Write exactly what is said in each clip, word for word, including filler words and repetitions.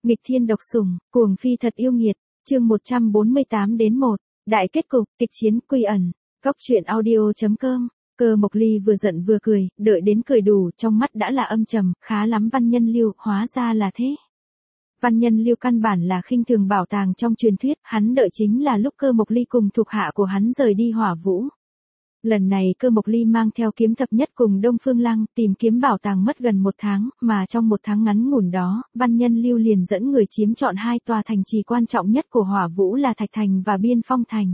Nghịch thiên độc sủng, cuồng phi thật yêu nghiệt, chương một trăm bốn mươi tám đến một, đại kết cục, kịch chiến quy ẩn, góc truyện audio.com, Cơ Mộc Ly vừa giận vừa cười, đợi đến cười đủ, trong mắt đã là âm trầm, khá lắm Văn Nhân Lưu, hóa ra là thế. Văn Nhân Lưu căn bản là khinh thường bảo tàng trong truyền thuyết, hắn đợi chính là lúc Cơ Mộc Ly cùng thuộc hạ của hắn rời đi Hỏa Vũ. Lần này Cơ Mộc Ly mang theo kiếm thập nhất cùng Đông Phương Lăng tìm kiếm bảo tàng mất gần một tháng, mà trong một tháng ngắn ngủn đó, Văn Nhân Lưu liền dẫn người chiếm trọn hai tòa thành trì quan trọng nhất của Hỏa Vũ là Thạch Thành và Biên Phong Thành.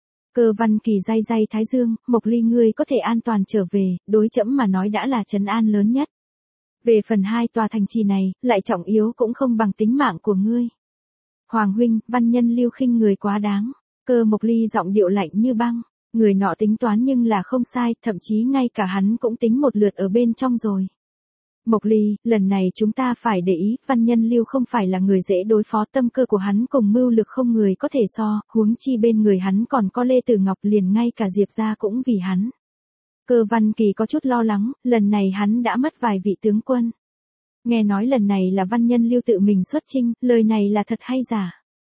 Cơ Văn Kỳ day day thái dương, Mộc Ly ngươi có thể an toàn trở về, đối trẫm mà nói đã là trấn an lớn nhất. Về phần hai tòa thành trì này, lại trọng yếu cũng không bằng tính mạng của ngươi. Hoàng huynh, Văn Nhân Lưu khinh người quá đáng. Cơ Mộc Ly giọng điệu lạnh như băng. Người nọ tính toán nhưng là không sai, thậm chí ngay cả hắn cũng tính một lượt ở bên trong rồi. Mộc Ly, lần này chúng ta phải để ý, Văn Nhân Lưu không phải là người dễ đối phó, tâm cơ của hắn cùng mưu lực không người có thể so, huống chi bên người hắn còn có Lê Tử Ngọc, liền ngay cả Diệp gia cũng vì hắn. Cơ Văn Kỳ có chút lo lắng, lần này hắn đã mất vài vị tướng quân. Nghe nói lần này là Văn Nhân Lưu tự mình xuất chinh, lời này là thật hay giả?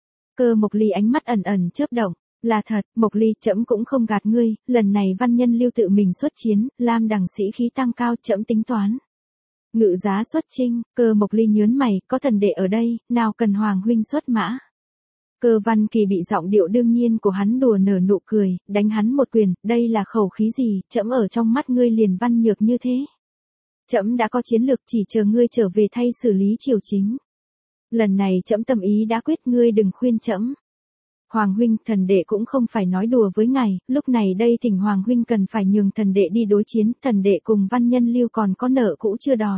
Cơ Mộc Ly ánh mắt ẩn ẩn chớp động. Là thật, Mộc Ly, trẫm cũng không gạt ngươi, lần này Văn Nhân Lưu tự mình xuất chiến, Lam đằng sĩ khí tăng cao, trẫm tính toán. Ngự giá xuất chinh, Cơ Mộc Ly nhớn mày, có thần đệ ở đây, nào cần Hoàng huynh xuất mã. Cơ Văn Kỳ bị giọng điệu đương nhiên của hắn đùa nở nụ cười, đánh hắn một quyền, đây là khẩu khí gì, trẫm ở trong mắt ngươi liền văn nhược như thế. Trẫm đã có chiến lược, chỉ chờ ngươi trở về thay xử lý triều chính. Lần này trẫm tâm ý đã quyết, ngươi đừng khuyên trẫm. Hoàng huynh, thần đệ cũng không phải nói đùa với ngài, lúc này đây thỉnh Hoàng huynh cần phải nhường thần đệ đi đối chiến, thần đệ cùng Văn Nhân Lưu còn có nợ cũ chưa đòi.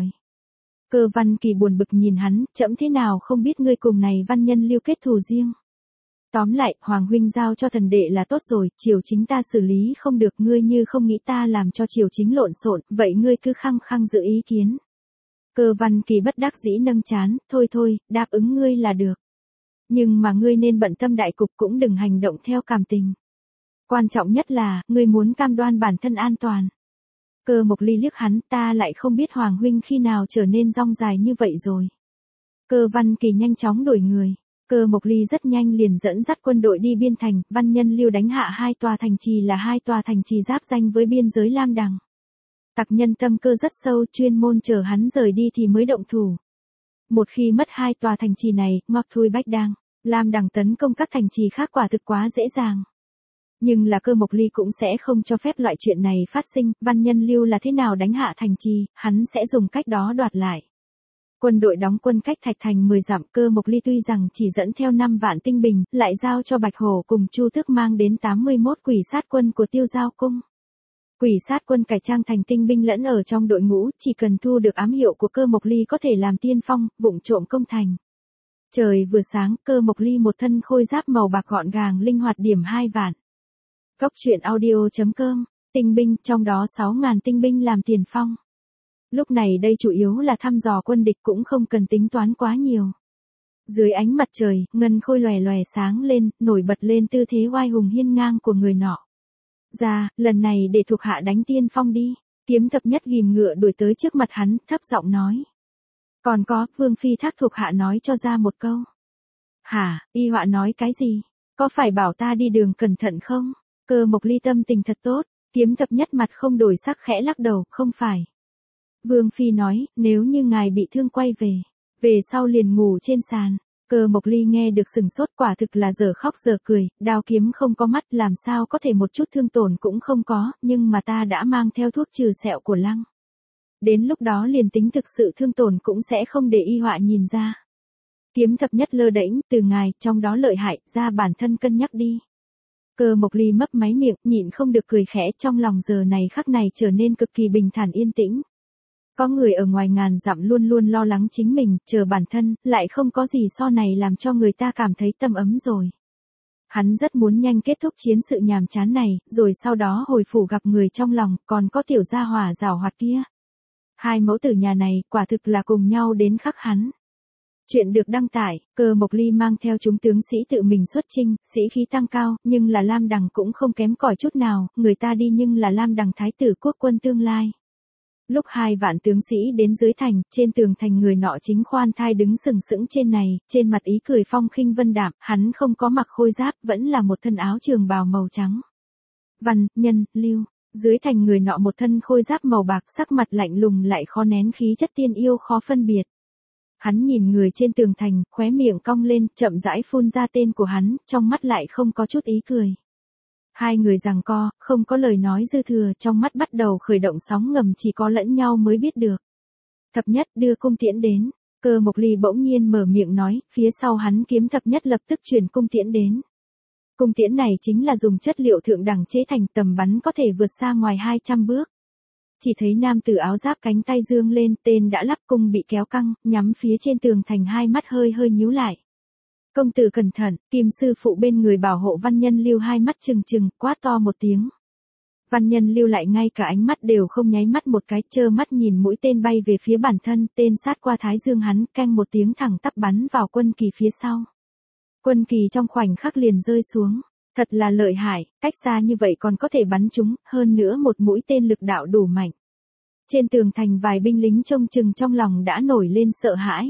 Cơ Văn Kỳ buồn bực nhìn hắn, trẫm thế nào không biết ngươi cùng này Văn Nhân Lưu kết thù riêng. Tóm lại, Hoàng huynh giao cho thần đệ là tốt rồi, triều chính ta xử lý không được, ngươi như không nghĩ ta làm cho triều chính lộn xộn, vậy ngươi cứ khăng khăng giữ ý kiến. Cơ Văn Kỳ bất đắc dĩ nâng trán, thôi thôi, đáp ứng ngươi là được. Nhưng mà ngươi nên bận tâm đại cục, cũng đừng hành động theo cảm tình. Quan trọng nhất là, ngươi muốn cam đoan bản thân an toàn. Cơ Mộc Ly liếc hắn, ta lại không biết Hoàng huynh khi nào trở nên rong dài như vậy rồi. Cơ Văn Kỳ nhanh chóng đổi người. Cơ Mộc Ly rất nhanh liền dẫn dắt quân đội đi biên thành, Văn Nhân Lưu đánh hạ hai tòa thành trì là hai tòa thành trì giáp danh với biên giới Lam Đằng. Tặc nhân tâm cơ rất sâu, chuyên môn chờ hắn rời đi thì mới động thủ. Một khi mất hai tòa thành trì này, Ngọc Thui Bách Đang, Lam Đằng tấn công các thành trì khác quả thực quá dễ dàng. Nhưng là Cơ Mộc Ly cũng sẽ không cho phép loại chuyện này phát sinh, Văn Nhân Lưu là thế nào đánh hạ thành trì, hắn sẽ dùng cách đó đoạt lại. Quân đội đóng quân cách Thạch Thành mười dặm, Cơ Mộc Ly tuy rằng chỉ dẫn theo năm vạn tinh binh, lại giao cho Bạch Hổ cùng Chu Tước mang đến tám mươi mốt quỷ sát quân của Tiêu Giao Cung. Quỷ sát quân cải trang thành tinh binh lẫn ở trong đội ngũ, chỉ cần thu được ám hiệu của Cơ Mộc Ly có thể làm tiên phong, vụng trộm công thành. Trời vừa sáng, Cơ Mộc Ly một thân khôi giáp màu bạc gọn gàng linh hoạt điểm hai vạn. Góc truyện audio.com, tinh binh, trong đó sáu ngàn tinh binh làm tiền phong. Lúc này đây chủ yếu là thăm dò quân địch, cũng không cần tính toán quá nhiều. Dưới ánh mặt trời, ngân khôi lòe lòe sáng lên, nổi bật lên tư thế oai hùng hiên ngang của người nọ. Ra, lần này để thuộc hạ đánh tiên phong đi. Kiếm thập nhất ghìm ngựa đuổi tới trước mặt hắn, thấp giọng nói. Còn có, Vương Phi thác thuộc hạ nói cho ra một câu. Hả, y họa nói cái gì? Có phải bảo ta đi đường cẩn thận không? Cơ Mộc Ly tâm tình thật tốt, kiếm thập nhất mặt không đổi sắc khẽ lắc đầu, không phải. Vương Phi nói, nếu như ngài bị thương quay về, về sau liền ngủ trên sàn. Cơ Mộc Ly nghe được sừng sốt, quả thực là giờ khóc giờ cười, đao kiếm không có mắt, làm sao có thể một chút thương tổn cũng không có, nhưng mà ta đã mang theo thuốc trừ sẹo của Lăng. Đến lúc đó liền tính thực sự thương tổn cũng sẽ không để y họa nhìn ra. Kiếm thập nhất lơ đễnh, từ ngài, trong đó lợi hại, ra bản thân cân nhắc đi. Cơ Mộc Ly mấp máy miệng, nhịn không được cười khẽ, trong lòng giờ này khắc này trở nên cực kỳ bình thản yên tĩnh. Có người ở ngoài ngàn dặm luôn luôn lo lắng chính mình, chờ bản thân, lại không có gì so này làm cho người ta cảm thấy tâm ấm rồi. Hắn rất muốn nhanh kết thúc chiến sự nhàm chán này, rồi sau đó hồi phủ gặp người trong lòng, còn có tiểu gia hỏa giảo hoạt kia. Hai mẫu tử nhà này, quả thực là cùng nhau đến khắc hắn. Chuyện được đăng tải, Cơ Mộc Ly mang theo chúng tướng sĩ tự mình xuất chinh, sĩ khí tăng cao, nhưng là Lam Đằng cũng không kém cỏi chút nào, người ta đi nhưng là Lam Đằng thái tử quốc quân tương lai. Lúc hai vạn tướng sĩ đến dưới thành, trên tường thành người nọ chính khoan thai đứng sừng sững trên này, trên mặt ý cười phong khinh vân đạm, hắn không có mặc khôi giáp, vẫn là một thân áo trường bào màu trắng. Văn, Nhân, Lưu, dưới thành người nọ một thân khôi giáp màu bạc, sắc mặt lạnh lùng lại khó nén khí chất tiên yêu khó phân biệt. Hắn nhìn người trên tường thành, khóe miệng cong lên, chậm rãi phun ra tên của hắn, trong mắt lại không có chút ý cười. Hai người giằng co, không có lời nói dư thừa, trong mắt bắt đầu khởi động sóng ngầm chỉ có lẫn nhau mới biết được. Thập nhất đưa cung tiễn đến, Cơ Mộc Ly bỗng nhiên mở miệng nói, phía sau hắn kiếm thập nhất lập tức chuyển cung tiễn đến. Cung tiễn này chính là dùng chất liệu thượng đẳng chế thành, tầm bắn có thể vượt xa ngoài hai trăm bước. Chỉ thấy nam tử áo giáp cánh tay dương lên, tên đã lắp cung bị kéo căng, nhắm phía trên tường thành, hai mắt hơi hơi nhíu lại. Công tử cẩn thận, Kim sư phụ bên người bảo hộ Văn Nhân Lưu hai mắt trừng trừng, quát to một tiếng. Văn Nhân Lưu lại ngay cả ánh mắt đều không nháy mắt một cái, trơ mắt nhìn mũi tên bay về phía bản thân, tên sát qua thái dương hắn, canh một tiếng thẳng tắp bắn vào quân kỳ phía sau. Quân kỳ trong khoảnh khắc liền rơi xuống. Thật là lợi hại, cách xa như vậy còn có thể bắn chúng, hơn nữa một mũi tên lực đạo đủ mạnh. Trên tường thành vài binh lính trông chừng trong lòng đã nổi lên sợ hãi.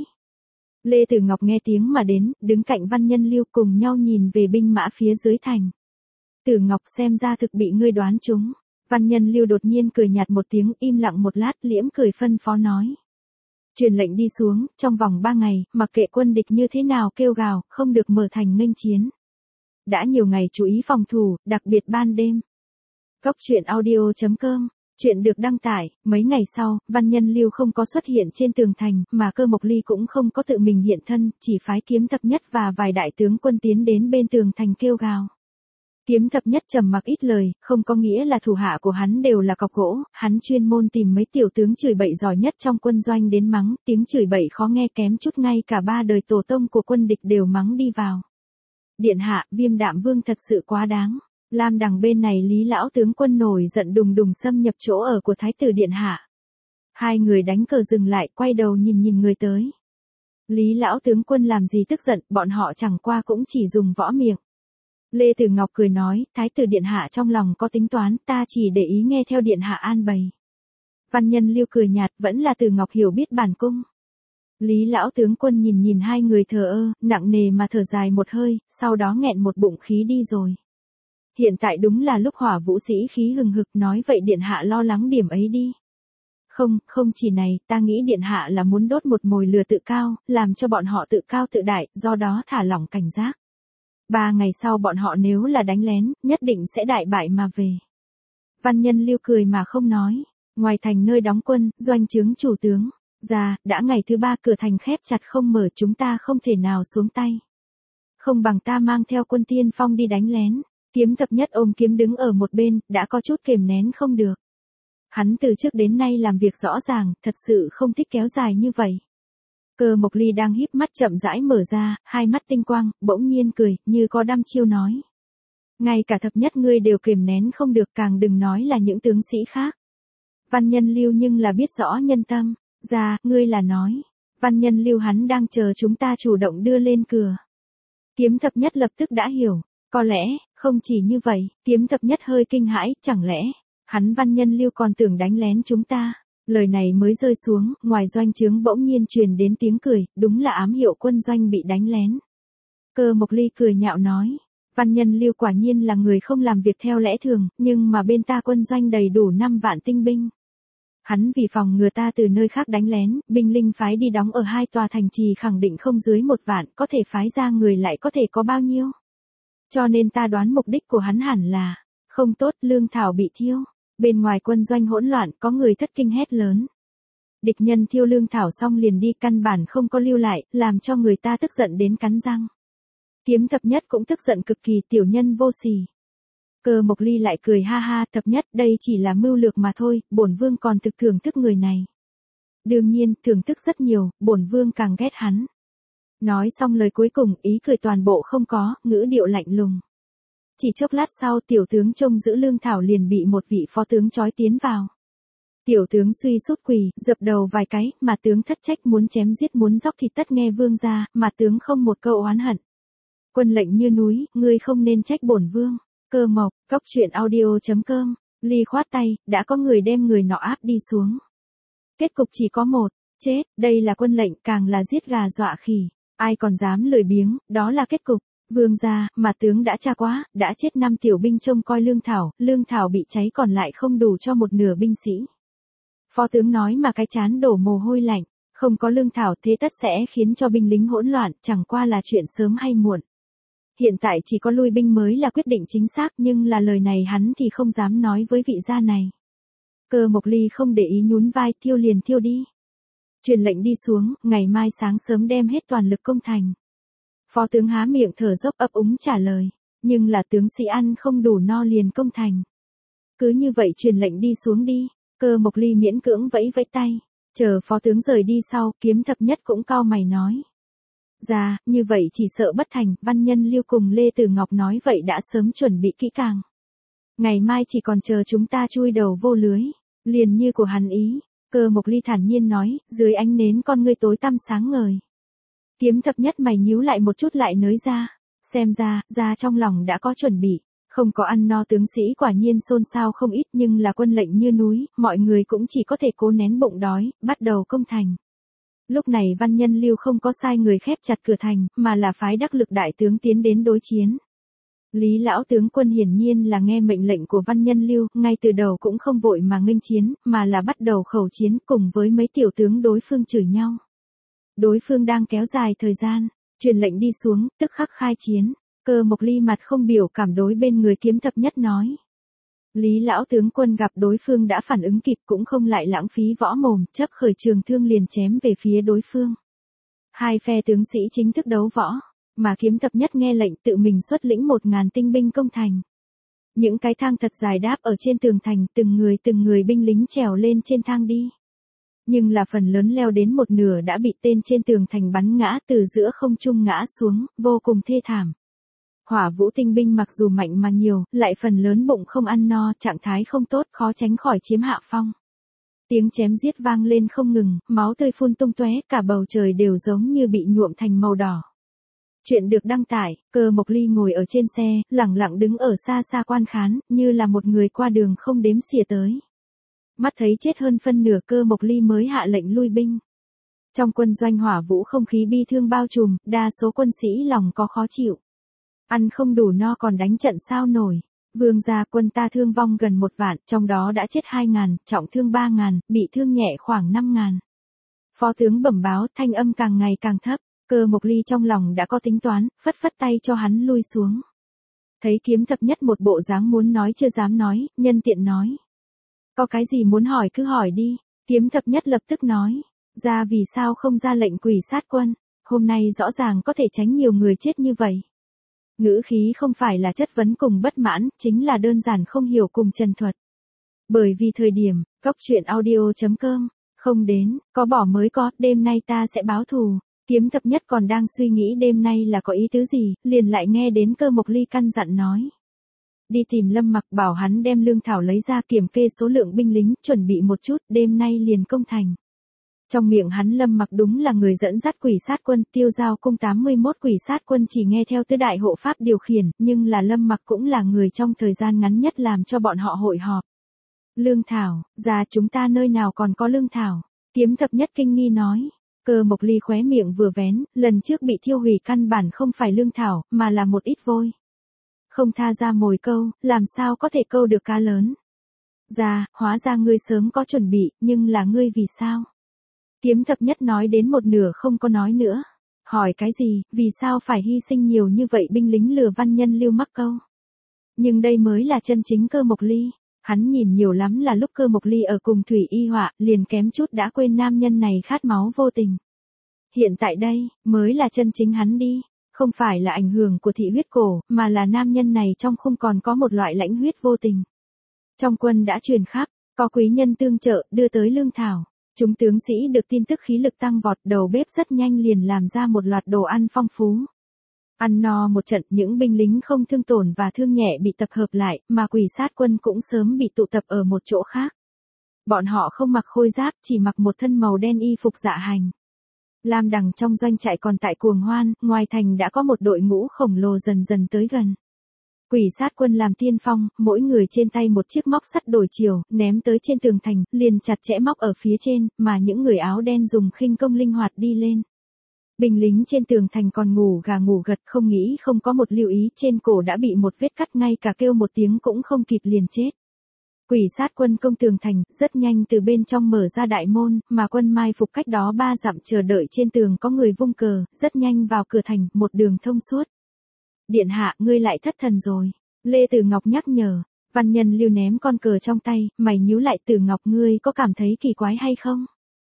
Lê Tử Ngọc nghe tiếng mà đến, đứng cạnh Văn Nhân Lưu cùng nhau nhìn về binh mã phía dưới thành. Tử Ngọc xem ra thực bị ngươi đoán trúng. Văn Nhân Lưu đột nhiên cười nhạt một tiếng, im lặng một lát, liễm cười phân phó nói. Truyền lệnh đi xuống, trong vòng ba ngày, mặc kệ quân địch như thế nào kêu gào, không được mở thành nghênh chiến. Đã nhiều ngày chú ý phòng thủ, đặc biệt ban đêm. Cốc truyện audio chấm com, chuyện được đăng tải, mấy ngày sau, Văn Nhân Lưu không có xuất hiện trên tường thành, mà Cơ Mộc Ly cũng không có tự mình hiện thân, chỉ phái kiếm thập nhất và vài đại tướng quân tiến đến bên tường thành kêu gào. Kiếm thập nhất trầm mặc ít lời, không có nghĩa là thủ hạ của hắn đều là cọc gỗ, hắn chuyên môn tìm mấy tiểu tướng chửi bậy giỏi nhất trong quân doanh đến mắng, tiếng chửi bậy khó nghe kém chút ngay cả ba đời tổ tông của quân địch đều mắng đi vào. Điện hạ, Viêm Đạm Vương thật sự quá đáng. Lam Đằng bên này Lý lão tướng quân nổi giận đùng đùng xâm nhập chỗ ở của thái tử điện hạ. Hai người đánh cờ dừng lại, quay đầu nhìn nhìn người tới. Lý lão tướng quân làm gì tức giận, bọn họ chẳng qua cũng chỉ dùng võ miệng. Lê Tử Ngọc cười nói, thái tử điện hạ trong lòng có tính toán, ta chỉ để ý nghe theo điện hạ an bày. Văn Nhân Lưu cười nhạt, vẫn là Tử Ngọc hiểu biết bản cung. Lý lão tướng quân nhìn nhìn hai người thờ ơ, nặng nề mà thở dài một hơi, sau đó nghẹn một bụng khí đi rồi. Hiện tại đúng là lúc hỏa vũ sĩ khí hừng hực, nói vậy điện hạ lo lắng điểm ấy đi. Không, không chỉ này, ta nghĩ điện hạ là muốn đốt một mồi lửa tự cao, làm cho bọn họ tự cao tự đại, do đó thả lỏng cảnh giác. Ba ngày sau bọn họ nếu là đánh lén, nhất định sẽ đại bại mà về. Văn Nhân Lưu cười mà không nói. Ngoài thành nơi đóng quân, doanh trướng chủ tướng. Ra, đã ngày thứ ba cửa thành khép chặt không mở, chúng ta không thể nào xuống tay. Không bằng ta mang theo quân tiên phong đi đánh lén. Kiếm thập nhất ôm kiếm đứng ở một bên, đã có chút kềm nén không được. Hắn từ trước đến nay làm việc rõ ràng, thật sự không thích kéo dài như vậy. Cơ Mộc Ly đang híp mắt chậm rãi mở ra, hai mắt tinh quang, bỗng nhiên cười, như có đăm chiêu nói. Ngay cả thập nhất ngươi đều kềm nén không được, càng đừng nói là những tướng sĩ khác. Văn Nhân Lưu nhưng là biết rõ nhân tâm. Ra, ngươi là nói. Văn Nhân Lưu hắn đang chờ chúng ta chủ động đưa lên cửa. Kiếm thập nhất lập tức đã hiểu. Có lẽ, không chỉ như vậy, kiếm thập nhất hơi kinh hãi, chẳng lẽ, hắn Văn Nhân Lưu còn tưởng đánh lén chúng ta. Lời này mới rơi xuống, ngoài doanh trướng bỗng nhiên truyền đến tiếng cười, đúng là ám hiệu quân doanh bị đánh lén. Cơ Mộc Ly cười nhạo nói, Văn Nhân Lưu quả nhiên là người không làm việc theo lẽ thường, nhưng mà bên ta quân doanh đầy đủ năm vạn tinh binh. Hắn vì phòng ngừa ta từ nơi khác đánh lén, binh linh phái đi đóng ở hai tòa thành trì khẳng định không dưới một vạn, có thể phái ra người lại có thể có bao nhiêu. Cho nên ta đoán mục đích của hắn hẳn là, không tốt, lương thảo bị thiêu. Bên ngoài quân doanh hỗn loạn, có người thất kinh hét lớn. Địch nhân thiêu lương thảo xong liền đi, căn bản không có lưu lại, làm cho người ta tức giận đến cắn răng. Kiếm thập nhất cũng tức giận cực kỳ, tiểu nhân vô sỉ. Cơ Mộc Ly lại cười ha ha, thập nhất đây chỉ là mưu lược mà thôi, bổn vương còn thực thưởng thức người này. Đương nhiên, thưởng thức rất nhiều, bổn vương càng ghét hắn. Nói xong lời cuối cùng, ý cười toàn bộ không có, ngữ điệu lạnh lùng. Chỉ chốc lát sau, tiểu tướng trông giữ lương thảo liền bị một vị phó tướng trói tiến vào. Tiểu tướng suy sút quỳ, dập đầu vài cái, mà tướng thất trách muốn chém giết muốn dóc thịt tất nghe vương ra, mà tướng không một câu oán hận. Quân lệnh như núi, ngươi không nên trách bổn vương. Cơ Mộc, cốc truyện audio chấm com, Ly khoát tay, đã có người đem người nọ áp đi xuống. Kết cục chỉ có một, chết, đây là quân lệnh, càng là giết gà dọa khỉ. Ai còn dám lười biếng, đó là kết cục. Vương gia, mà tướng đã cha quá, đã chết năm tiểu binh trông coi lương thảo, lương thảo bị cháy còn lại không đủ cho một nửa binh sĩ. Phó tướng nói mà cái chán đổ mồ hôi lạnh, không có lương thảo thế tất sẽ khiến cho binh lính hỗn loạn, chẳng qua là chuyện sớm hay muộn. Hiện tại chỉ có lui binh mới là quyết định chính xác, nhưng là lời này hắn thì không dám nói với vị gia này. Cơ Mộc Ly không để ý, nhún vai, thiêu liền thiêu đi. Truyền lệnh đi xuống, ngày mai sáng sớm đem hết toàn lực công thành. Phó tướng há miệng thở dốc ấp úng trả lời, nhưng là tướng sĩ ăn không đủ no liền công thành. Cứ như vậy truyền lệnh đi xuống đi. Cơ Mộc Ly miễn cưỡng vẫy vẫy tay, chờ phó tướng rời đi sau, Kiếm Thập Nhất cũng cau mày nói. Dạ, như vậy chỉ sợ bất thành, Văn Nhân Lưu cùng Lê Tử Ngọc nói vậy đã sớm chuẩn bị kỹ càng. Ngày mai chỉ còn chờ chúng ta chui đầu vô lưới, liền như của hắn ý. Cơ Mộc Ly thản nhiên nói, dưới ánh nến con ngươi tối tăm sáng ngời. Kiếm Thập Nhất mày nhíu lại một chút lại nới ra, xem ra, ra trong lòng đã có chuẩn bị. Không có ăn no tướng sĩ quả nhiên xôn xao không ít, nhưng là quân lệnh như núi, mọi người cũng chỉ có thể cố nén bụng đói, bắt đầu công thành. Lúc này Văn Nhân Lưu không có sai người khép chặt cửa thành, mà là phái đắc lực đại tướng tiến đến đối chiến. Lý lão tướng quân hiển nhiên là nghe mệnh lệnh của Văn Nhân Lưu, ngay từ đầu cũng không vội mà nghênh chiến, mà là bắt đầu khẩu chiến cùng với mấy tiểu tướng đối phương chửi nhau. Đối phương đang kéo dài thời gian, truyền lệnh đi xuống, tức khắc khai chiến. Cơ Mộc Ly mặt không biểu cảm đối bên người Kiếm Thập Nhất nói. Lý lão tướng quân gặp đối phương đã phản ứng kịp cũng không lại lãng phí võ mồm, chấp khởi trường thương liền chém về phía đối phương. Hai phe tướng sĩ chính thức đấu võ, mà Kiếm Thập Nhất nghe lệnh tự mình xuất lĩnh một ngàn tinh binh công thành. Những cái thang thật dài đáp ở trên tường thành, từng người từng người binh lính trèo lên trên thang đi. Nhưng là phần lớn leo đến một nửa đã bị tên trên tường thành bắn ngã từ giữa không trung ngã xuống, vô cùng thê thảm. Hỏa Vũ tinh binh mặc dù mạnh mà nhiều, lại phần lớn bụng không ăn no, trạng thái không tốt, khó tránh khỏi chiếm hạ phong. Tiếng chém giết vang lên không ngừng, máu tươi phun tung tóe, cả bầu trời đều giống như bị nhuộm thành màu đỏ. Chuyện được đăng tải, Cơ Mộc Ly ngồi ở trên xe, lẳng lặng đứng ở xa xa quan khán, như là một người qua đường không đếm xỉa tới. Mắt thấy chết hơn phân nửa, Cơ Mộc Ly mới hạ lệnh lui binh. Trong quân doanh Hỏa Vũ không khí bi thương bao trùm, đa số quân sĩ lòng có khó chịu. Ăn không đủ no còn đánh trận sao nổi. Vương gia, quân ta thương vong gần một vạn, trong đó đã chết hai ngàn, trọng thương ba ngàn, bị thương nhẹ khoảng năm ngàn. Phó tướng bẩm báo, thanh âm càng ngày càng thấp. Cơ Mộc Ly trong lòng đã có tính toán, phất phất tay cho hắn lui xuống. Thấy Kiếm Thập Nhất một bộ dáng muốn nói chưa dám nói, nhân tiện nói. Có cái gì muốn hỏi cứ hỏi đi. Kiếm Thập Nhất lập tức nói. Ra vì sao không ra lệnh quỷ sát quân, hôm nay rõ ràng có thể tránh nhiều người chết như vậy. Ngữ khí không phải là chất vấn cùng bất mãn, chính là đơn giản không hiểu cùng trần thuật. Bởi vì thời điểm, cóc truyện audio chấm com, không đến, có bỏ mới có, đêm nay ta sẽ báo thù. Kiếm Thập Nhất còn đang suy nghĩ đêm nay là có ý tứ gì, liền lại nghe đến Cơ Mộc Ly căn dặn nói. Đi tìm Lâm Mặc bảo hắn đem lương thảo lấy ra kiểm kê số lượng binh lính, chuẩn bị một chút, đêm nay liền công thành. Trong miệng hắn Lâm Mặc đúng là người dẫn dắt quỷ sát quân, Tiêu Giao cung tám mươi mốt quỷ sát quân chỉ nghe theo tứ đại hộ pháp điều khiển, nhưng là Lâm Mặc cũng là người trong thời gian ngắn nhất làm cho bọn họ hội họp. Lương thảo, ra chúng ta nơi nào còn có lương thảo? Kiếm Thập Nhất kinh nghi nói. Cơ Mộc Ly khóe miệng vừa vén, lần trước bị thiêu hủy căn bản không phải lương thảo, mà là một ít vôi. Không tha ra mồi câu, làm sao có thể câu được cá lớn? Ra, hóa ra ngươi sớm có chuẩn bị, nhưng là ngươi vì sao? Kiếm Thập Nhất nói đến một nửa không có nói nữa. Hỏi cái gì, vì sao phải hy sinh nhiều như vậy binh lính lừa Văn Nhân Lưu mắc câu? Nhưng đây mới là chân chính Cơ Mộc Ly. Hắn nhìn nhiều lắm là lúc Cơ Mộc Ly ở cùng Thủy Y Họa, liền kém chút đã quên nam nhân này khát máu vô tình. Hiện tại đây, mới là chân chính hắn đi. Không phải là ảnh hưởng của thị huyết cổ, mà là nam nhân này trong khung còn có một loại lãnh huyết vô tình. Trong quân đã truyền khắp, có quý nhân tương trợ, đưa tới lương thảo. Chúng tướng sĩ được tin tức khí lực tăng vọt, đầu bếp rất nhanh liền làm ra một loạt đồ ăn phong phú. Ăn no một trận, những binh lính không thương tổn và thương nhẹ bị tập hợp lại, mà quỷ sát quân cũng sớm bị tụ tập ở một chỗ khác. Bọn họ không mặc khôi giáp, chỉ mặc một thân màu đen y phục dạ hành. Lam Đằng trong doanh trại còn tại cuồng hoan, ngoài thành đã có một đội ngũ khổng lồ dần dần tới gần. Quỷ sát quân làm tiên phong, mỗi người trên tay một chiếc móc sắt đổi chiều, ném tới trên tường thành, liền chặt chẽ móc ở phía trên, mà những người áo đen dùng khinh công linh hoạt đi lên. Binh lính trên tường thành còn ngủ gà ngủ gật, không nghĩ không có một lưu ý, trên cổ đã bị một vết cắt, ngay cả kêu một tiếng cũng không kịp liền chết. Quỷ sát quân công tường thành, rất nhanh từ bên trong mở ra đại môn, mà quân mai phục cách đó ba dặm chờ đợi trên tường có người vung cờ, rất nhanh vào cửa thành, một đường thông suốt. Điện hạ, ngươi lại thất thần rồi. Lê Tử Ngọc nhắc nhở. Văn Nhân Lưu ném con cờ trong tay, mày nhíu lại. Tử Ngọc, ngươi có cảm thấy kỳ quái hay không?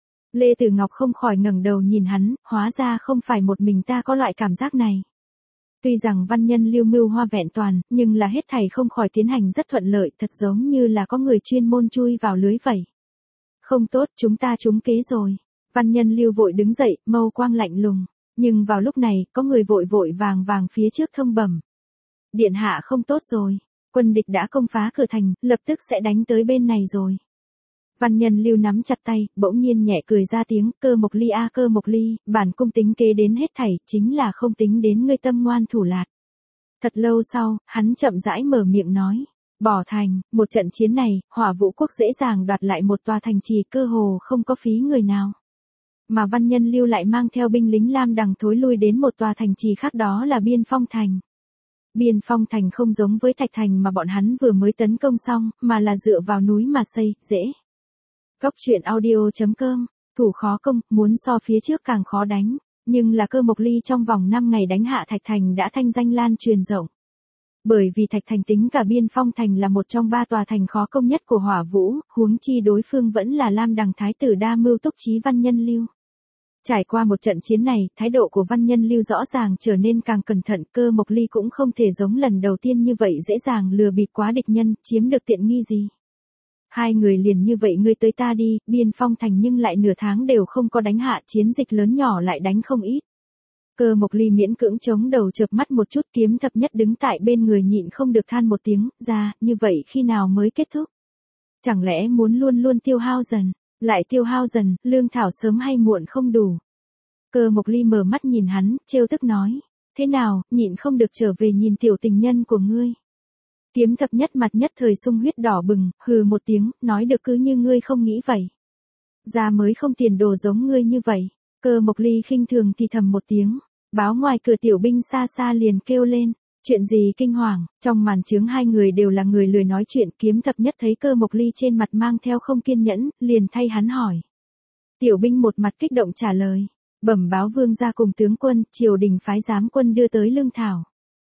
Lê Tử Ngọc không khỏi ngẩng đầu nhìn hắn, hóa ra không phải một mình ta có loại cảm giác này. Tuy rằng Văn Nhân Lưu mưu hoa vẹn toàn, nhưng là hết thảy không khỏi tiến hành rất thuận lợi, thật giống như là có người chuyên môn chui vào lưới vậy. Không tốt, chúng ta trúng kế rồi. Văn Nhân Lưu vội đứng dậy, mâu quang lạnh lùng. Nhưng vào lúc này, có người vội vội vàng vàng phía trước thông bẩm. Điện hạ không tốt rồi. Quân địch đã công phá cửa thành, lập tức sẽ đánh tới bên này rồi. Văn Nhân Lưu nắm chặt tay, bỗng nhiên nhẹ cười ra tiếng, Cơ Mộc Ly a Cơ Mộc Ly, bản cung tính kế đến hết thảy, chính là không tính đến ngươi tâm ngoan thủ lạt. Thật lâu sau, hắn chậm rãi mở miệng nói, bỏ thành, một trận chiến này, Hỏa Vũ quốc dễ dàng đoạt lại một tòa thành trì, cơ hồ không có phí người nào. Mà Văn Nhân Lưu lại mang theo binh lính lam đằng thối lui đến một tòa thành trì khác, đó là Biên Phong thành. Biên Phong thành không giống với Thạch thành mà bọn hắn vừa mới tấn công xong, mà là dựa vào núi mà xây, dễ. Góc truyện audio chấm com, thủ khó công, muốn so phía trước càng khó đánh, nhưng là Cơ Mộc Ly trong vòng năm ngày đánh hạ Thạch thành đã thanh danh lan truyền rộng. Bởi vì Thạch thành tính cả Biên Phong thành là một trong ba tòa thành khó công nhất của Hỏa Vũ, huống chi đối phương vẫn là lam đằng thái tử đa mưu túc trí Văn Nhân Lưu. Trải qua một trận chiến này, thái độ của Văn Nhân Lưu rõ ràng trở nên càng cẩn thận, Cơ Mộc Ly cũng không thể giống lần đầu tiên như vậy dễ dàng lừa bịp quá địch nhân, chiếm được tiện nghi gì. Hai người liền như vậy ngươi tới ta đi, Biên Phong thành nhưng lại nửa tháng đều không có đánh hạ, chiến dịch lớn nhỏ lại đánh không ít. Cơ Mộc Ly miễn cưỡng chống đầu chợp mắt một chút, Kiếm Thập Nhất đứng tại bên người nhịn không được than một tiếng, ra, như vậy khi nào mới kết thúc? Chẳng lẽ muốn luôn luôn tiêu hao dần, lại tiêu hao dần, lương thảo sớm hay muộn không đủ. Cơ Mộc Ly mở mắt nhìn hắn, trêu tức nói, thế nào, nhịn không được trở về nhìn tiểu tình nhân của ngươi. Kiếm Thập Nhất mặt nhất thời sung huyết đỏ bừng, hừ một tiếng, nói được cứ như ngươi không nghĩ vậy. Ra mới không tiền đồ giống ngươi như vậy. Cơ Mộc Ly khinh thường thì thầm một tiếng, báo ngoài cửa tiểu binh xa xa liền kêu lên, chuyện gì kinh hoàng, trong màn chướng hai người đều là người lười nói chuyện. Kiếm Thập Nhất thấy Cơ Mộc Ly trên mặt mang theo không kiên nhẫn, liền thay hắn hỏi. Tiểu binh một mặt kích động trả lời, bẩm báo vương gia cùng tướng quân, triều đình phái giám quân đưa tới lương thảo.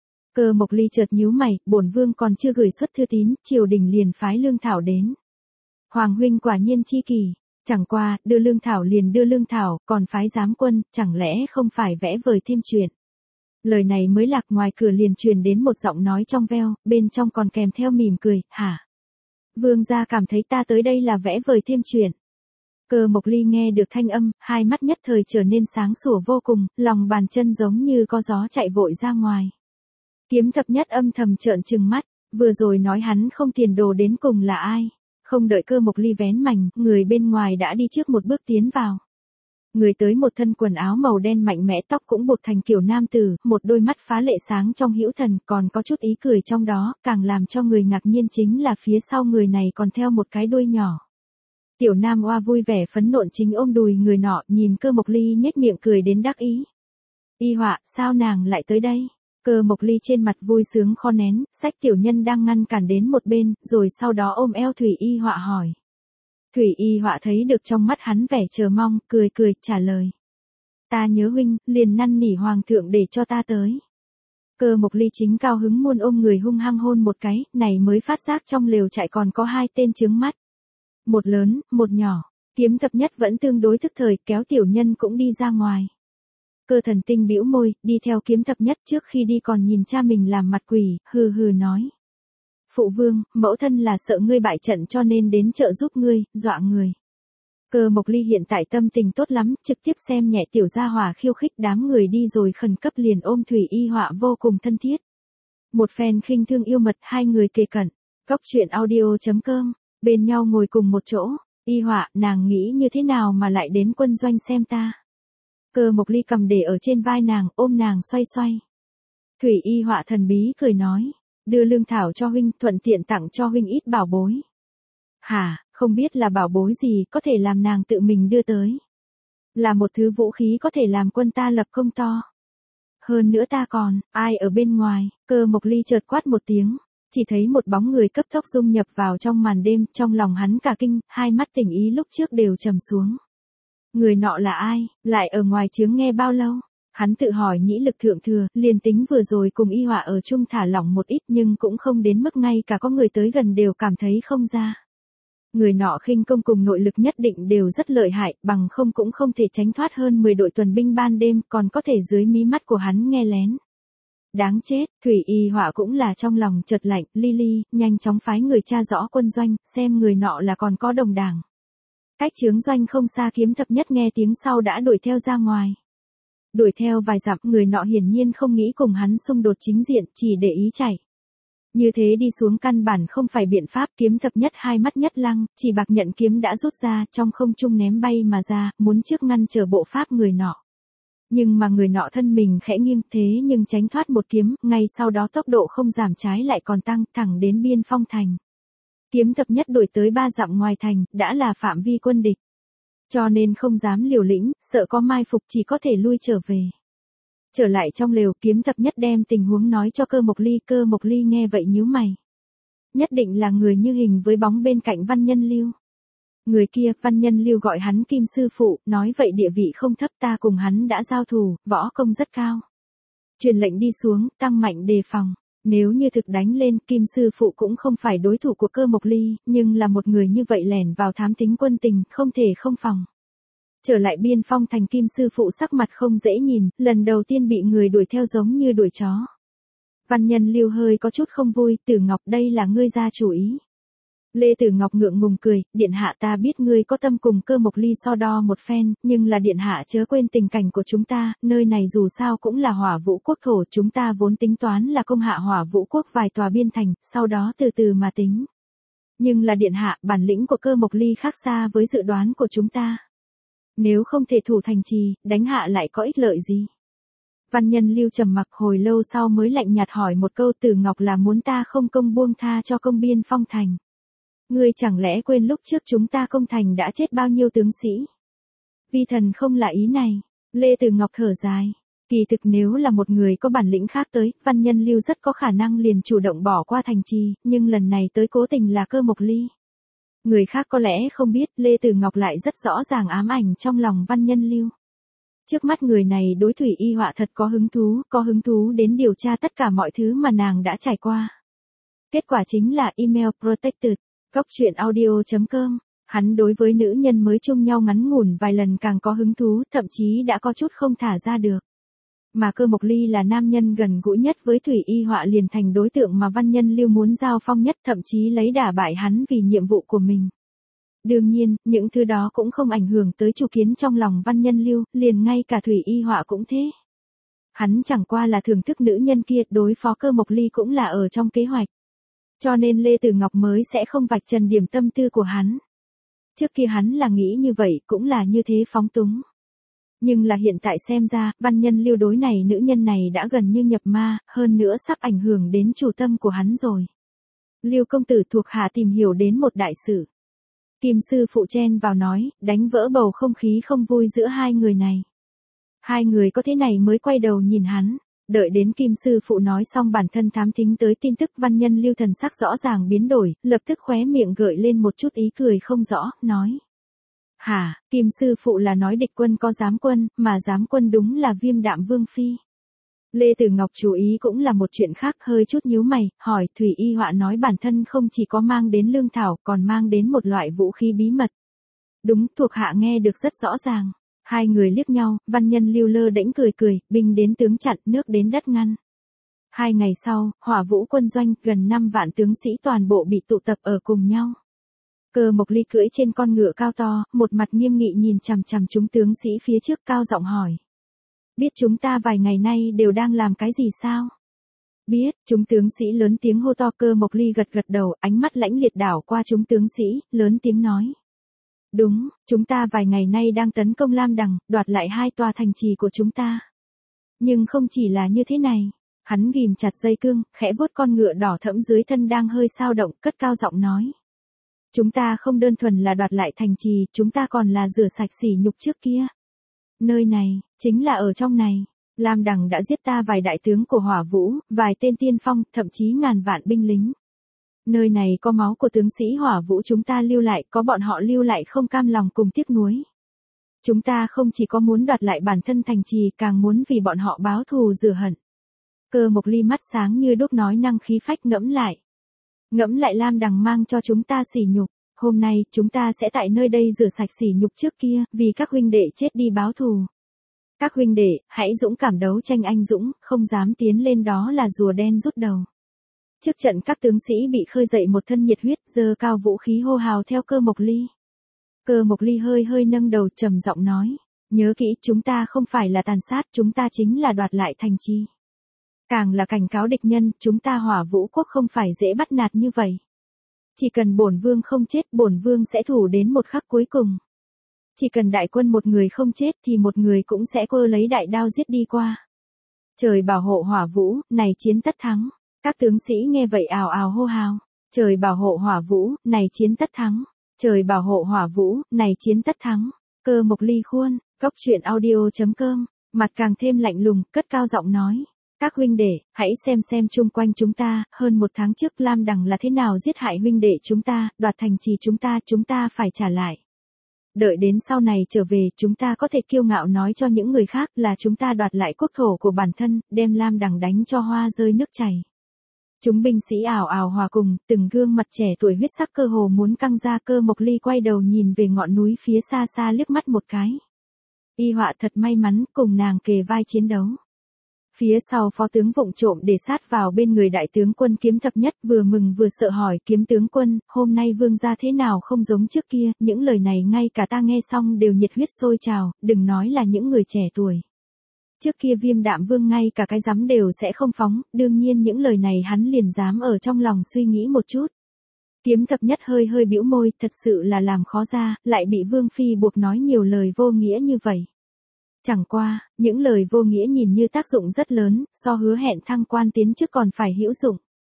Cơ Mộc Ly chợt nhíu mày, bổn vương còn chưa gửi xuất thư tín, triều đình liền phái lương thảo đến. Hoàng huynh quả nhiên chi kỳ, chẳng qua, đưa lương thảo liền đưa lương thảo, còn phái giám quân, chẳng lẽ không phải vẽ vời thêm chuyện. Lời này mới lạc, ngoài cửa liền truyền đến một giọng nói trong veo, bên trong còn kèm theo mỉm cười, hả? Vương gia cảm thấy ta tới đây là vẽ vời thêm chuyện. Cơ Mộc Ly nghe được thanh âm, hai mắt nhất thời trở nên sáng sủa vô cùng, lòng bàn chân giống như có gió chạy vội ra ngoài. Kiếm Thập Nhất âm thầm trợn trừng mắt, vừa rồi nói hắn không tiền đồ đến cùng là ai? Không đợi Cơ Mộc Ly vén mành, người bên ngoài đã đi trước một bước tiến vào. Người tới một thân quần áo màu đen mạnh mẽ, tóc cũng buộc thành kiểu nam tử, một đôi mắt phá lệ sáng trong hữu thần, còn có chút ý cười trong đó, càng làm cho người ngạc nhiên chính là phía sau người này còn theo một cái đuôi nhỏ. Tiểu nam oa vui vẻ phấn nộn chính ôm đùi người nọ, nhìn Cơ Mộc Ly nhếch miệng cười đến đắc ý. Y Họa, sao nàng lại tới đây? Cơ Mộc Ly trên mặt vui sướng khó nén, xách tiểu nhân đang ngăn cản đến một bên, rồi sau đó ôm eo Thủy Y Họa hỏi. Thủy Y Họa thấy được trong mắt hắn vẻ chờ mong, cười cười, trả lời. Ta nhớ huynh, liền năn nỉ hoàng thượng để cho ta tới. Cơ Mộc Ly chính cao hứng muôn ôm người hung hăng hôn một cái, này mới phát giác trong lều trại còn có hai tên chướng mắt. Một lớn, một nhỏ, Kiếm Thập Nhất vẫn tương đối thức thời, kéo tiểu nhân cũng đi ra ngoài. Cơ Thần Tinh bĩu môi, đi theo Kiếm Thập Nhất, trước khi đi còn nhìn cha mình làm mặt quỷ, hừ hừ nói. Phụ vương, mẫu thân là sợ ngươi bại trận cho nên đến trợ giúp ngươi, dọa người. Cơ Mộc Ly hiện tại tâm tình tốt lắm, trực tiếp xem nhẹ tiểu gia hỏa khiêu khích, đám người đi rồi khẩn cấp liền ôm Thủy Y Họa vô cùng thân thiết. Một phen khinh thương yêu mật, hai người kề cận. Góc truyện audio chấm com, bên nhau ngồi cùng một chỗ. Y Họa, nàng nghĩ như thế nào mà lại đến quân doanh xem ta? Cơ Mộc Ly cầm để ở trên vai nàng, ôm nàng xoay xoay. Thủy Y Họa thần bí cười nói, đưa lương thảo cho huynh, thuận tiện tặng cho huynh ít bảo bối. Hả, không biết là bảo bối gì, có thể làm nàng tự mình đưa tới. Là một thứ vũ khí có thể làm quân ta lập công to. Hơn nữa ta còn, ai ở bên ngoài, Cơ Mộc Ly chợt quát một tiếng. Chỉ thấy một bóng người cấp tốc dung nhập vào trong màn đêm, trong lòng hắn cả kinh, hai mắt tình ý lúc trước đều trầm xuống. Người nọ là ai, lại ở ngoài chướng nghe bao lâu? Hắn tự hỏi nhĩ lực thượng thừa, liền tính vừa rồi cùng y họa ở chung thả lỏng một ít nhưng cũng không đến mức ngay cả có người tới gần đều cảm thấy không ra. Người nọ khinh công cùng nội lực nhất định đều rất lợi hại, bằng không cũng không thể tránh thoát hơn mười đội tuần binh ban đêm, còn có thể dưới mí mắt của hắn nghe lén. Đáng chết, Thủy Y Họa cũng là trong lòng chợt lạnh, Lily, nhanh chóng phái người tra rõ quân doanh, xem người nọ là còn có đồng đảng. Cách chướng doanh không xa Kiếm Thập Nhất nghe tiếng sau đã đuổi theo ra ngoài. Đuổi theo vài dặm, người nọ hiển nhiên không nghĩ cùng hắn xung đột chính diện, chỉ để ý chạy. Như thế đi xuống căn bản không phải biện pháp. Kiếm Thập Nhất hai mắt nhất lăng, chỉ bạc nhận kiếm đã rút ra, trong không trung ném bay mà ra, muốn trước ngăn trở bộ pháp người nọ. Nhưng mà người nọ thân mình khẽ nghiêng, thế nhưng tránh thoát một kiếm, ngay sau đó tốc độ không giảm trái lại còn tăng, thẳng đến Biên Phong thành. Kiếm Thập Nhất đuổi tới ba dặm ngoài thành, đã là phạm vi quân địch. Cho nên không dám liều lĩnh, sợ có mai phục chỉ có thể lui trở về. Trở lại trong lều, Kiếm Thập Nhất đem tình huống nói cho Cơ Mộc Ly, Cơ Mộc Ly nghe vậy nhíu mày. Nhất định là người như hình với bóng bên cạnh Văn Nhân Lưu. Người kia, Văn Nhân Lưu gọi hắn Kim sư phụ, nói vậy địa vị không thấp, ta cùng hắn đã giao thủ, võ công rất cao. Truyền lệnh đi xuống, tăng mạnh đề phòng. Nếu như thực đánh lên, Kim sư phụ cũng không phải đối thủ của Cơ Mộc Ly, nhưng là một người như vậy lẻn vào thám tính quân tình, không thể không phòng. Trở lại Biên Phong thành, Kim sư phụ sắc mặt không dễ nhìn, lần đầu tiên bị người đuổi theo giống như đuổi chó. Văn Nhân Lưu hơi có chút không vui, Tử Ngọc, đây là ngươi ra chủ ý. Lê Tử Ngọc ngượng ngùng cười, điện hạ, ta biết ngươi có tâm cùng Cơ Mộc Ly so đo một phen, nhưng là điện hạ chớ quên tình cảnh của chúng ta, nơi này dù sao cũng là Hỏa Vũ quốc thổ, chúng ta vốn tính toán là công hạ Hỏa Vũ quốc vài tòa biên thành, sau đó từ từ mà tính. Nhưng là điện hạ, bản lĩnh của Cơ Mộc Ly khác xa với dự đoán của chúng ta. Nếu không thể thủ thành trì, đánh hạ lại có ích lợi gì? Văn Nhân Lưu trầm mặc hồi lâu sau mới lạnh nhạt hỏi một câu, Tử Ngọc, là muốn ta không công buông tha cho công Biên Phong thành. Ngươi chẳng lẽ quên lúc trước chúng ta công thành đã chết bao nhiêu tướng sĩ? Vi thần không là ý này. Lê Tử Ngọc thở dài. Kỳ thực nếu là một người có bản lĩnh khác tới, Văn Nhân Lưu rất có khả năng liền chủ động bỏ qua thành trì, nhưng lần này tới cố tình là Cơ Mộc Ly. Người khác có lẽ không biết, Lê Tử Ngọc lại rất rõ ràng ám ảnh trong lòng Văn Nhân Lưu. Trước mắt người này đối Thủy Y Họa thật có hứng thú, có hứng thú đến điều tra tất cả mọi thứ mà nàng đã trải qua. Kết quả chính là email protected. Góc truyện audio chấm com. Hắn đối với nữ nhân mới chung nhau ngắn ngủn vài lần càng có hứng thú, thậm chí đã có chút không thả ra được. Mà Cơ Mộc Ly là nam nhân gần gũi nhất với Thủy Y Họa liền thành đối tượng mà Văn Nhân Lưu muốn giao phong nhất, thậm chí lấy đả bại hắn vì nhiệm vụ của mình. Đương nhiên, những thứ đó cũng không ảnh hưởng tới chủ kiến trong lòng Văn Nhân Lưu, liền ngay cả Thủy Y Họa cũng thế. Hắn chẳng qua là thưởng thức nữ nhân kia, đối phó Cơ Mộc Ly cũng là ở trong kế hoạch. Cho nên Lê Tử Ngọc mới sẽ không vạch trần điểm tâm tư của hắn. Trước kia hắn là nghĩ như vậy, cũng là như thế phóng túng. Nhưng là hiện tại xem ra, Văn Nhân Lưu đối này nữ nhân này đã gần như nhập ma, hơn nữa sắp ảnh hưởng đến chủ tâm của hắn rồi. Lưu công tử thuộc hạ tìm hiểu đến một đại sự. Kim sư phụ chen vào nói, đánh vỡ bầu không khí không vui giữa hai người này. Hai người có thế này mới quay đầu nhìn hắn. Đợi đến Kim sư phụ nói xong bản thân thám thính tới tin tức, Văn Nhân Lưu thần sắc rõ ràng biến đổi, lập tức khóe miệng gợi lên một chút ý cười không rõ, nói. Hả, Kim sư phụ là nói địch quân có giám quân, mà giám quân đúng là Viêm Đạm Vương Phi. Lê Tử Ngọc chú ý cũng là một chuyện khác, hơi chút nhíu mày, hỏi Thủy Y Họa nói bản thân không chỉ có mang đến lương thảo, còn mang đến một loại vũ khí bí mật. Đúng, thuộc hạ nghe được rất rõ ràng. Hai người liếc nhau, Văn Nhân Lưu lơ đễnh cười cười, binh đến tướng chặn, nước đến đất ngăn. Hai ngày sau, Hỏa Vũ quân doanh, gần năm vạn tướng sĩ toàn bộ bị tụ tập ở cùng nhau. Cơ Mộc Ly cưỡi trên con ngựa cao to, một mặt nghiêm nghị nhìn chằm chằm chúng tướng sĩ phía trước, cao giọng hỏi. Biết chúng ta vài ngày nay đều đang làm cái gì sao? Biết, chúng tướng sĩ lớn tiếng hô to. Cơ Mộc Ly gật gật đầu, ánh mắt lãnh liệt đảo qua chúng tướng sĩ, lớn tiếng nói. Đúng, chúng ta vài ngày nay đang tấn công Lam Đằng, đoạt lại hai tòa thành trì của chúng ta. Nhưng không chỉ là như thế này. Hắn ghìm chặt dây cương, khẽ vuốt con ngựa đỏ thẫm dưới thân đang hơi xao động, cất cao giọng nói. Chúng ta không đơn thuần là đoạt lại thành trì, chúng ta còn là rửa sạch sỉ nhục trước kia. Nơi này, chính là ở trong này, Lam Đằng đã giết ta vài đại tướng của Hỏa Vũ, vài tên tiên phong, thậm chí ngàn vạn binh lính. Nơi này có máu của tướng sĩ Hỏa Vũ chúng ta lưu lại, có bọn họ lưu lại không cam lòng cùng tiếc nuối. Chúng ta không chỉ có muốn đoạt lại bản thân thành trì, càng muốn vì bọn họ báo thù rửa hận. Cơ Mộc Ly mắt sáng như đúc nói năng khí phách ngẫm lại. Ngẫm lại Lam Đằng mang cho chúng ta sỉ nhục, hôm nay chúng ta sẽ tại nơi đây rửa sạch sỉ nhục trước kia, vì các huynh đệ chết đi báo thù. Các huynh đệ, hãy dũng cảm đấu tranh anh dũng, không dám tiến lên đó là rùa đen rút đầu. Trước trận các tướng sĩ bị khơi dậy một thân nhiệt huyết, giơ cao vũ khí hô hào theo Cơ Mộc Ly. Cơ Mộc Ly hơi hơi nâng đầu trầm giọng nói, nhớ kỹ chúng ta không phải là tàn sát, chúng ta chính là đoạt lại thành trì. Càng là cảnh cáo địch nhân, chúng ta Hỏa Vũ quốc không phải dễ bắt nạt như vậy. Chỉ cần bổn vương không chết, bổn vương sẽ thủ đến một khắc cuối cùng. Chỉ cần đại quân một người không chết thì một người cũng sẽ quơ lấy đại đao giết đi qua. Trời bảo hộ Hỏa Vũ, này chiến tất thắng. Các tướng sĩ nghe vậy ào ào hô hào. Trời bảo hộ Hỏa Vũ, này chiến tất thắng. Trời bảo hộ Hỏa Vũ, này chiến tất thắng. Cơ Mộc Ly khuôn, cốc truyện audio chấm com, mặt càng thêm lạnh lùng, cất cao giọng nói. Các huynh đệ, hãy xem xem chung quanh chúng ta, hơn một tháng trước Lam Đằng là thế nào giết hại huynh đệ chúng ta, đoạt thành trì chúng ta, chúng ta phải trả lại. Đợi đến sau này trở về, chúng ta có thể kiêu ngạo nói cho những người khác là chúng ta đoạt lại quốc thổ của bản thân, đem Lam Đằng đánh cho hoa rơi nước chảy. Chúng binh sĩ ảo ảo hòa cùng, từng gương mặt trẻ tuổi huyết sắc cơ hồ muốn căng ra. Cơ Mộc Ly quay đầu nhìn về ngọn núi phía xa xa liếc mắt một cái. Y Họa thật may mắn, cùng nàng kề vai chiến đấu. Phía sau phó tướng vụng trộm để sát vào bên người đại tướng quân Kiếm Thập Nhất, vừa mừng vừa sợ hỏi Kiếm tướng quân, hôm nay vương gia thế nào không giống trước kia, những lời này ngay cả ta nghe xong đều nhiệt huyết sôi trào, đừng nói là những người trẻ tuổi. Trước kia Viêm Đạm Vương ngay cả cái dám đều sẽ không phóng, đương nhiên những lời này hắn liền dám ở trong lòng suy nghĩ một chút. Kiếm Thập Nhất hơi hơi bĩu môi, thật sự là làm khó ra, lại bị Vương Phi buộc nói nhiều lời vô nghĩa như vậy. Chẳng qua, những lời vô nghĩa nhìn như tác dụng rất lớn, so hứa hẹn thăng quan tiến chức còn phải hữu dụng.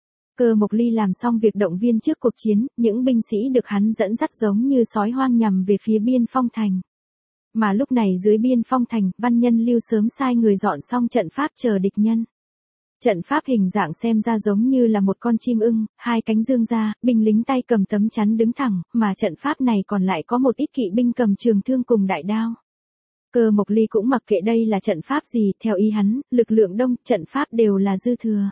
Cơ Mộc Ly làm xong việc động viên trước cuộc chiến, những binh sĩ được hắn dẫn dắt giống như sói hoang nhằm về phía biên phong thành. Mà lúc này dưới biên phong thành, Văn Nhân Lưu sớm sai người dọn xong trận pháp chờ địch nhân. Trận pháp hình dạng xem ra giống như là một con chim ưng, hai cánh dương ra, binh lính tay cầm tấm chắn đứng thẳng, mà trận pháp này còn lại có một ít kỵ binh cầm trường thương cùng đại đao. Cơ Mộc Ly cũng mặc kệ đây là trận pháp gì, theo ý hắn, lực lượng đông, trận pháp đều là dư thừa.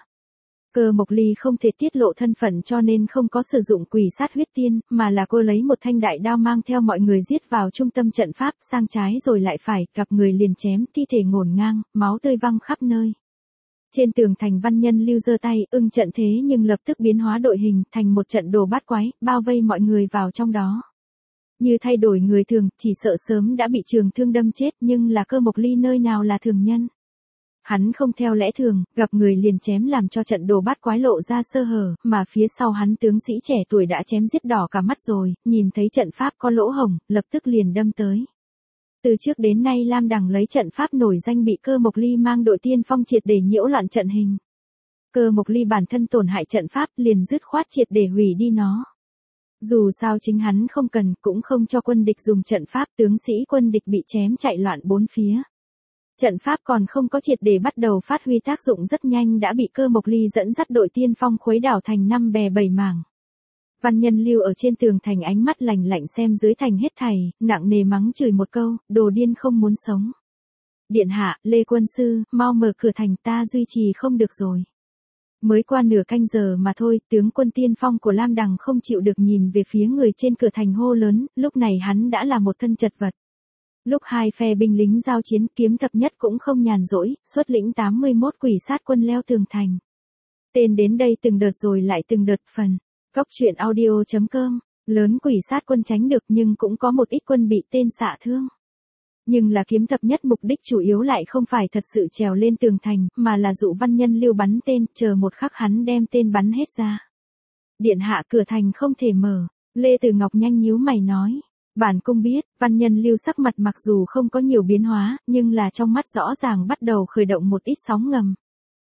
Cơ Mộc Ly không thể tiết lộ thân phận cho nên không có sử dụng quỷ sát huyết tiên, mà là cô lấy một thanh đại đao mang theo mọi người giết vào trung tâm trận pháp, sang trái rồi lại phải, gặp người liền chém, thi thể ngổn ngang, máu tươi văng khắp nơi. Trên tường thành Văn Nhân Lưu giơ tay, ưng trận thế nhưng lập tức biến hóa đội hình, thành một trận đồ bát quái, bao vây mọi người vào trong đó. Như thay đổi người thường, chỉ sợ sớm đã bị trường thương đâm chết, nhưng là Cơ Mộc Ly nơi nào là thường nhân. Hắn không theo lẽ thường, gặp người liền chém làm cho trận đồ bát quái lộ ra sơ hở, mà phía sau hắn tướng sĩ trẻ tuổi đã chém giết đỏ cả mắt rồi, nhìn thấy trận pháp có lỗ hổng, lập tức liền đâm tới. Từ trước đến nay Lam Đằng lấy trận pháp nổi danh bị Cơ Mộc Ly mang đội tiên phong triệt để nhiễu loạn trận hình. Cơ Mộc Ly bản thân tổn hại trận pháp liền dứt khoát triệt để hủy đi nó. Dù sao chính hắn không cần, cũng không cho quân địch dùng trận pháp, tướng sĩ quân địch bị chém chạy loạn bốn phía. Trận pháp còn không có triệt để bắt đầu phát huy tác dụng rất nhanh đã bị Cơ Mộc Ly dẫn dắt đội tiên phong khuấy đảo thành năm bè bảy mảng. Văn Nhân Lưu ở trên tường thành ánh mắt lạnh lạnh xem dưới thành hết thảy, nặng nề mắng chửi một câu, đồ điên không muốn sống. Điện hạ, Lê Quân Sư, mau mở cửa thành, ta duy trì không được rồi. Mới qua nửa canh giờ mà thôi, tướng quân tiên phong của Lam Đằng không chịu được nhìn về phía người trên cửa thành hô lớn, lúc này hắn đã là một thân chật vật. Lúc hai phe binh lính giao chiến, Kiếm Thập Nhất cũng không nhàn rỗi, xuất lĩnh tám mươi mốt quỷ sát quân leo tường thành. Tên đến đây từng đợt rồi lại từng đợt phần. Cốc truyện audio chấm com, lớn quỷ sát quân tránh được nhưng cũng có một ít quân bị tên xạ thương. Nhưng là Kiếm Thập Nhất mục đích chủ yếu lại không phải thật sự trèo lên tường thành, mà là dụ Văn Nhân Lưu bắn tên, chờ một khắc hắn đem tên bắn hết ra. Điện hạ, cửa thành không thể mở, Lê Tử Ngọc nhanh nhíu mày nói. Bản cung biết, Văn Nhân Lưu sắc mặt mặc dù không có nhiều biến hóa, nhưng là trong mắt rõ ràng bắt đầu khởi động một ít sóng ngầm.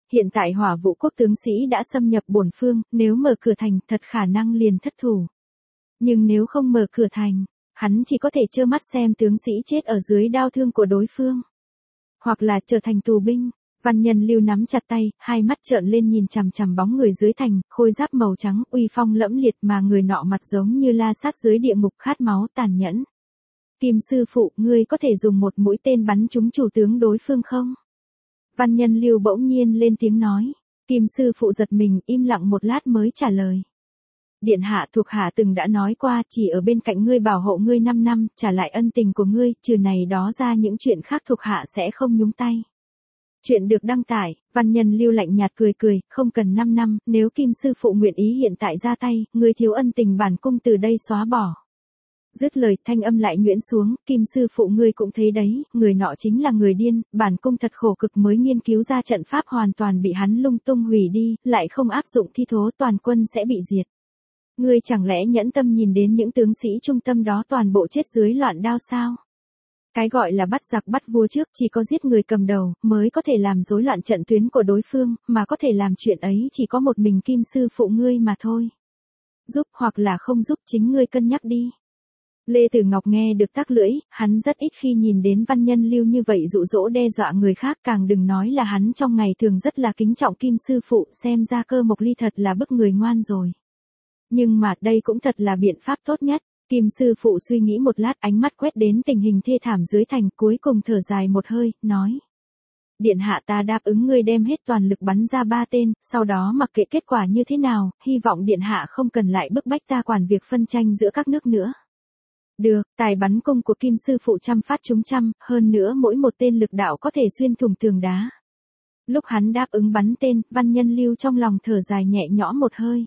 Hiện tại Hỏa Vũ quốc tướng sĩ đã xâm nhập bổn phương, nếu mở cửa thành thật khả năng liền thất thủ. Nhưng nếu không mở cửa thành, hắn chỉ có thể trơ mắt xem tướng sĩ chết ở dưới đao thương của đối phương. Hoặc là trở thành tù binh. Văn Nhân Lưu nắm chặt tay, hai mắt trợn lên nhìn chằm chằm bóng người dưới thành, khôi giáp màu trắng, uy phong lẫm liệt mà người nọ mặt giống như la sát dưới địa ngục khát máu tàn nhẫn. Kim sư phụ, ngươi có thể dùng một mũi tên bắn trúng chủ tướng đối phương không? Văn Nhân Lưu bỗng nhiên lên tiếng nói. Kim sư phụ giật mình, im lặng một lát mới trả lời. Điện hạ, thuộc hạ từng đã nói qua, chỉ ở bên cạnh ngươi bảo hộ ngươi năm năm, trả lại ân tình của ngươi, trừ này đó ra những chuyện khác thuộc hạ sẽ không nhúng tay. Chuyện được đăng tải, Văn Nhân Lưu lạnh nhạt cười cười, không cần năm năm, nếu Kim sư phụ nguyện ý hiện tại ra tay, ngươi thiếu ân tình bản cung từ đây xóa bỏ. Dứt lời, thanh âm lại nhuyễn xuống, Kim sư phụ ngươi cũng thấy đấy, người nọ chính là người điên, bản cung thật khổ cực mới nghiên cứu ra trận pháp hoàn toàn bị hắn lung tung hủy đi, lại không áp dụng thi thố, toàn quân sẽ bị diệt. Ngươi chẳng lẽ nhẫn tâm nhìn đến những tướng sĩ trung tâm đó toàn bộ chết dưới loạn đao sao? Cái gọi là bắt giặc bắt vua trước, chỉ có giết người cầm đầu, mới có thể làm rối loạn trận tuyến của đối phương, mà có thể làm chuyện ấy chỉ có một mình Kim sư phụ ngươi mà thôi. Giúp hoặc là không giúp chính ngươi cân nhắc đi. Lê Tử Ngọc nghe được tắc lưỡi, hắn rất ít khi nhìn đến Văn Nhân Lưu như vậy dụ dỗ đe dọa người khác, càng đừng nói là hắn trong ngày thường rất là kính trọng Kim sư phụ, xem ra Cơ Mộc Ly thật là bức người ngoan rồi. Nhưng mà đây cũng thật là biện pháp tốt nhất. Kim sư phụ suy nghĩ một lát, ánh mắt quét đến tình hình thê thảm dưới thành, cuối cùng thở dài một hơi, nói. Điện hạ, ta đáp ứng ngươi đem hết toàn lực bắn ra ba tên, sau đó mặc kệ kết quả như thế nào, hy vọng điện hạ không cần lại bức bách ta quản việc phân tranh giữa các nước nữa. Được, tài bắn cung của Kim sư phụ trăm phát trúng trăm, hơn nữa mỗi một tên lực đạo có thể xuyên thủng tường đá. Lúc hắn đáp ứng bắn tên, Văn Nhân Lưu trong lòng thở dài nhẹ nhõm một hơi.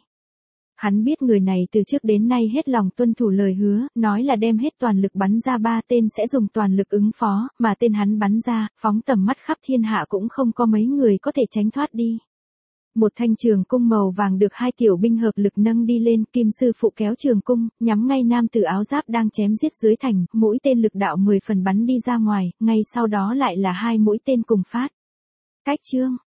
Hắn biết người này từ trước đến nay hết lòng tuân thủ lời hứa, nói là đem hết toàn lực bắn ra ba tên sẽ dùng toàn lực ứng phó, mà tên hắn bắn ra, phóng tầm mắt khắp thiên hạ cũng không có mấy người có thể tránh thoát đi. Một thanh trường cung màu vàng được hai tiểu binh hợp lực nâng đi lên, Kim sư phụ kéo trường cung, nhắm ngay nam tử áo giáp đang chém giết dưới thành, mũi tên lực đạo mười phần bắn đi ra ngoài, ngay sau đó lại là hai mũi tên cùng phát. Cách chương